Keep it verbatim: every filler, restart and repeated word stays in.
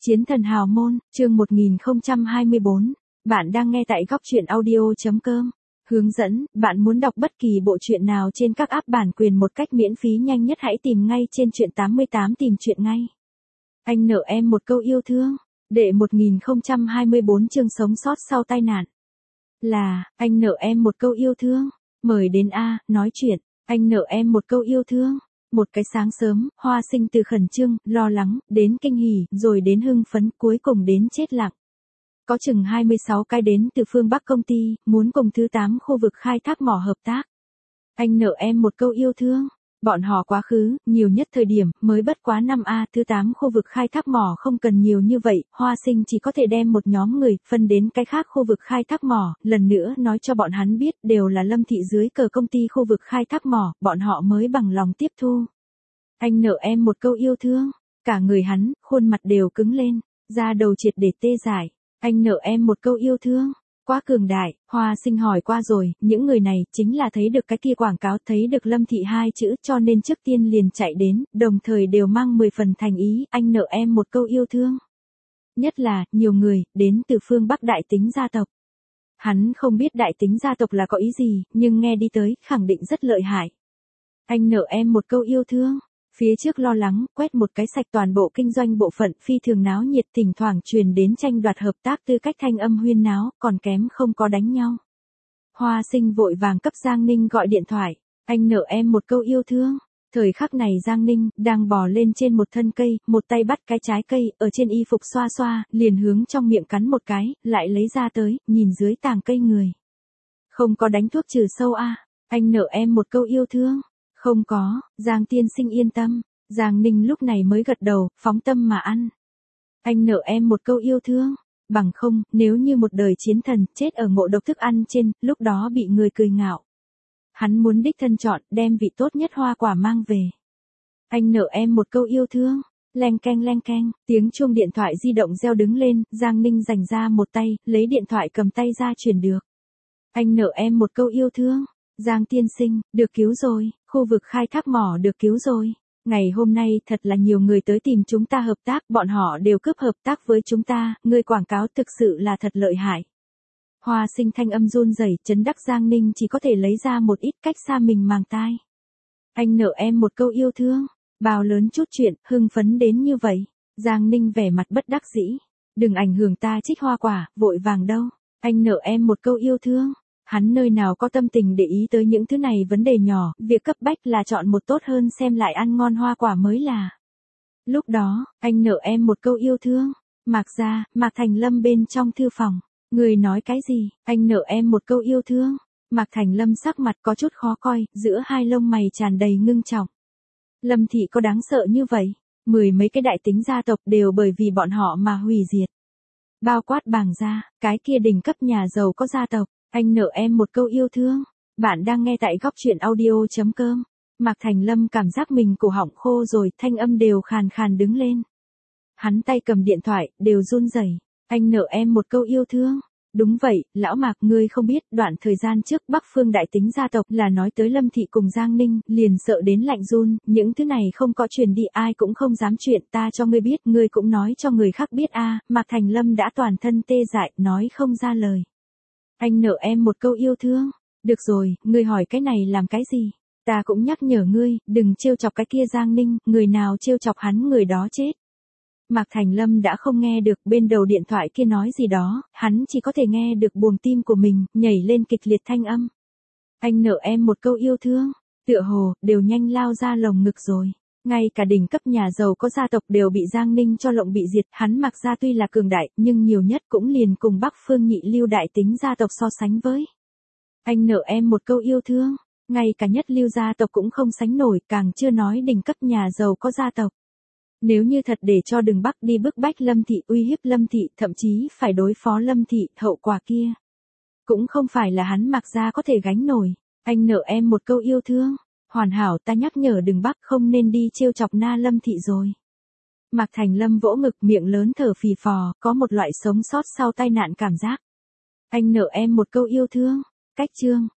Chiến thần hào môn, chương một nghìn không trăm hai mươi bốn. Bạn đang nghe tại góc truyện audio.com. Hướng dẫn, bạn muốn đọc bất kỳ bộ truyện nào trên các app bản quyền một cách miễn phí nhanh nhất hãy tìm ngay trên truyện tám mươi tám tìm truyện ngay. Anh nợ em một câu yêu thương. Đệ một nghìn không trăm hai mươi bốn chương sống sót sau tai nạn. Là, anh nợ em một câu yêu thương. Mời đến A, nói chuyện. Anh nợ em một câu yêu thương. Một cái sáng sớm, Hoa Sinh từ khẩn trương, lo lắng, đến kinh hỉ, rồi đến hưng phấn, cuối cùng đến chết lặng. Có chừng hai mươi sáu cái đến từ phương Bắc công ty, muốn cùng thứ tám khu vực khai thác mỏ hợp tác. Anh nợ em một câu yêu thương. Bọn họ quá khứ, nhiều nhất thời điểm, mới bất quá năm A, thứ tám khu vực khai thác mỏ không cần nhiều như vậy, Hoa Sinh chỉ có thể đem một nhóm người, phân đến cái khác khu vực khai thác mỏ, lần nữa nói cho bọn hắn biết, đều là Lâm Thị dưới cờ công ty khu vực khai thác mỏ, bọn họ mới bằng lòng tiếp thu. Anh nợ em một câu yêu thương, cả người hắn, khuôn mặt đều cứng lên, da đầu triệt để tê dại. Anh nợ em một câu yêu thương. Quá cường đại, Hoa Sinh hỏi qua rồi, những người này chính là thấy được cái kia quảng cáo, thấy được Lâm Thị hai chữ cho nên trước tiên liền chạy đến, đồng thời đều mang mười phần thành ý, anh nợ em một câu yêu thương. Nhất là, nhiều người, đến từ phương Bắc đại tính gia tộc. Hắn không biết đại tính gia tộc là có ý gì, nhưng nghe đi tới, khẳng định rất lợi hại. Anh nợ em một câu yêu thương. Phía trước lo lắng, quét một cái sạch toàn bộ kinh doanh bộ phận phi thường náo nhiệt thỉnh thoảng truyền đến tranh đoạt hợp tác tư cách thanh âm huyên náo, còn kém không có đánh nhau. Hoa Sinh vội vàng cấp Giang Ninh gọi điện thoại, anh nợ em một câu yêu thương. Thời khắc này Giang Ninh, đang bò lên trên một thân cây, một tay bắt cái trái cây, ở trên y phục xoa xoa, liền hướng trong miệng cắn một cái, lại lấy ra tới, nhìn dưới tàng cây người. Không có đánh thuốc trừ sâu a, anh nợ em một câu yêu thương. Không có, Giang tiên sinh yên tâm. Giang Ninh lúc này mới gật đầu, phóng tâm mà ăn. Anh nợ em một câu yêu thương. Bằng không, nếu như một đời chiến thần chết ở ngộ độc thức ăn trên, lúc đó bị người cười ngạo. Hắn muốn đích thân chọn, đem vị tốt nhất hoa quả mang về. Anh nợ em một câu yêu thương. Leng keng leng keng, tiếng chuông điện thoại di động reo đứng lên, Giang Ninh dành ra một tay, lấy điện thoại cầm tay ra truyền được. Anh nợ em một câu yêu thương. Giang tiên sinh, được cứu rồi, khu vực khai thác mỏ được cứu rồi. Ngày hôm nay thật là nhiều người tới tìm chúng ta hợp tác, bọn họ đều cướp hợp tác với chúng ta, người quảng cáo thực sự là thật lợi hại. Hoa Sinh thanh âm run rẩy, chấn đắc Giang Ninh chỉ có thể lấy ra một ít cách xa mình màng tai. Anh nợ em một câu yêu thương, bao lớn chút chuyện, hưng phấn đến như vậy. Giang Ninh vẻ mặt bất đắc dĩ, đừng ảnh hưởng ta trích hoa quả, vội vàng đâu. Anh nợ em một câu yêu thương. Hắn nơi nào có tâm tình để ý tới những thứ này vấn đề nhỏ, việc cấp bách là chọn một tốt hơn xem lại ăn ngon hoa quả mới là. Lúc đó, anh nợ em một câu yêu thương. Mạc gia, Mạc Thành Lâm bên trong thư phòng. Người nói cái gì, anh nợ em một câu yêu thương. Mạc Thành Lâm sắc mặt có chút khó coi, giữa hai lông mày tràn đầy ngưng trọng. Lâm Thị có đáng sợ như vậy, mười mấy cái đại tính gia tộc đều bởi vì bọn họ mà hủy diệt. Bao quát Bàng gia, cái kia đỉnh cấp nhà giàu có gia tộc. Anh nợ em một câu yêu thương. Bạn đang nghe tại góc truyện audio.com. Mạc Thành Lâm cảm giác mình cổ họng khô rồi, thanh âm đều khàn khàn đứng lên. Hắn tay cầm điện thoại, đều run rẩy. Anh nợ em một câu yêu thương. Đúng vậy, lão Mạc, ngươi không biết, đoạn thời gian trước Bắc Phương đại tính gia tộc là nói tới Lâm Thị cùng Giang Ninh, liền sợ đến lạnh run, những thứ này không có truyền đi ai cũng không dám chuyện, ta cho ngươi biết, ngươi cũng nói cho người khác biết a. Mạc Thành Lâm đã toàn thân tê dại, nói không ra lời. Anh nợ em một câu yêu thương. Được rồi, ngươi hỏi cái này làm cái gì? Ta cũng nhắc nhở ngươi, đừng trêu chọc cái kia Giang Ninh, người nào trêu chọc hắn người đó chết. Mạc Thành Lâm đã không nghe được bên đầu điện thoại kia nói gì đó, hắn chỉ có thể nghe được buồng tim của mình, nhảy lên kịch liệt thanh âm. Anh nợ em một câu yêu thương. Tựa hồ, đều nhanh lao ra lồng ngực rồi. Ngay cả đỉnh cấp nhà giàu có gia tộc đều bị Giang Ninh cho lộng bị diệt, hắn Mạc gia tuy là cường đại, nhưng nhiều nhất cũng liền cùng Bắc Phương nhị lưu đại tính gia tộc so sánh với. Anh nợ em một câu yêu thương, ngay cả nhất lưu gia tộc cũng không sánh nổi, càng chưa nói đỉnh cấp nhà giàu có gia tộc. Nếu như thật để cho Đường Bắc đi bức bách Lâm Thị, uy hiếp Lâm Thị, thậm chí phải đối phó Lâm Thị, hậu quả kia cũng không phải là hắn Mạc gia có thể gánh nổi. Anh nợ em một câu yêu thương. Hoàn hảo, ta nhắc nhở Đường Bắc không nên đi trêu chọc na Lâm Thị rồi. Mạc Thành Lâm vỗ ngực, miệng lớn thở phì phò, có một loại sống sót sau tai nạn cảm giác. Anh nợ em một câu yêu thương. Cách chương,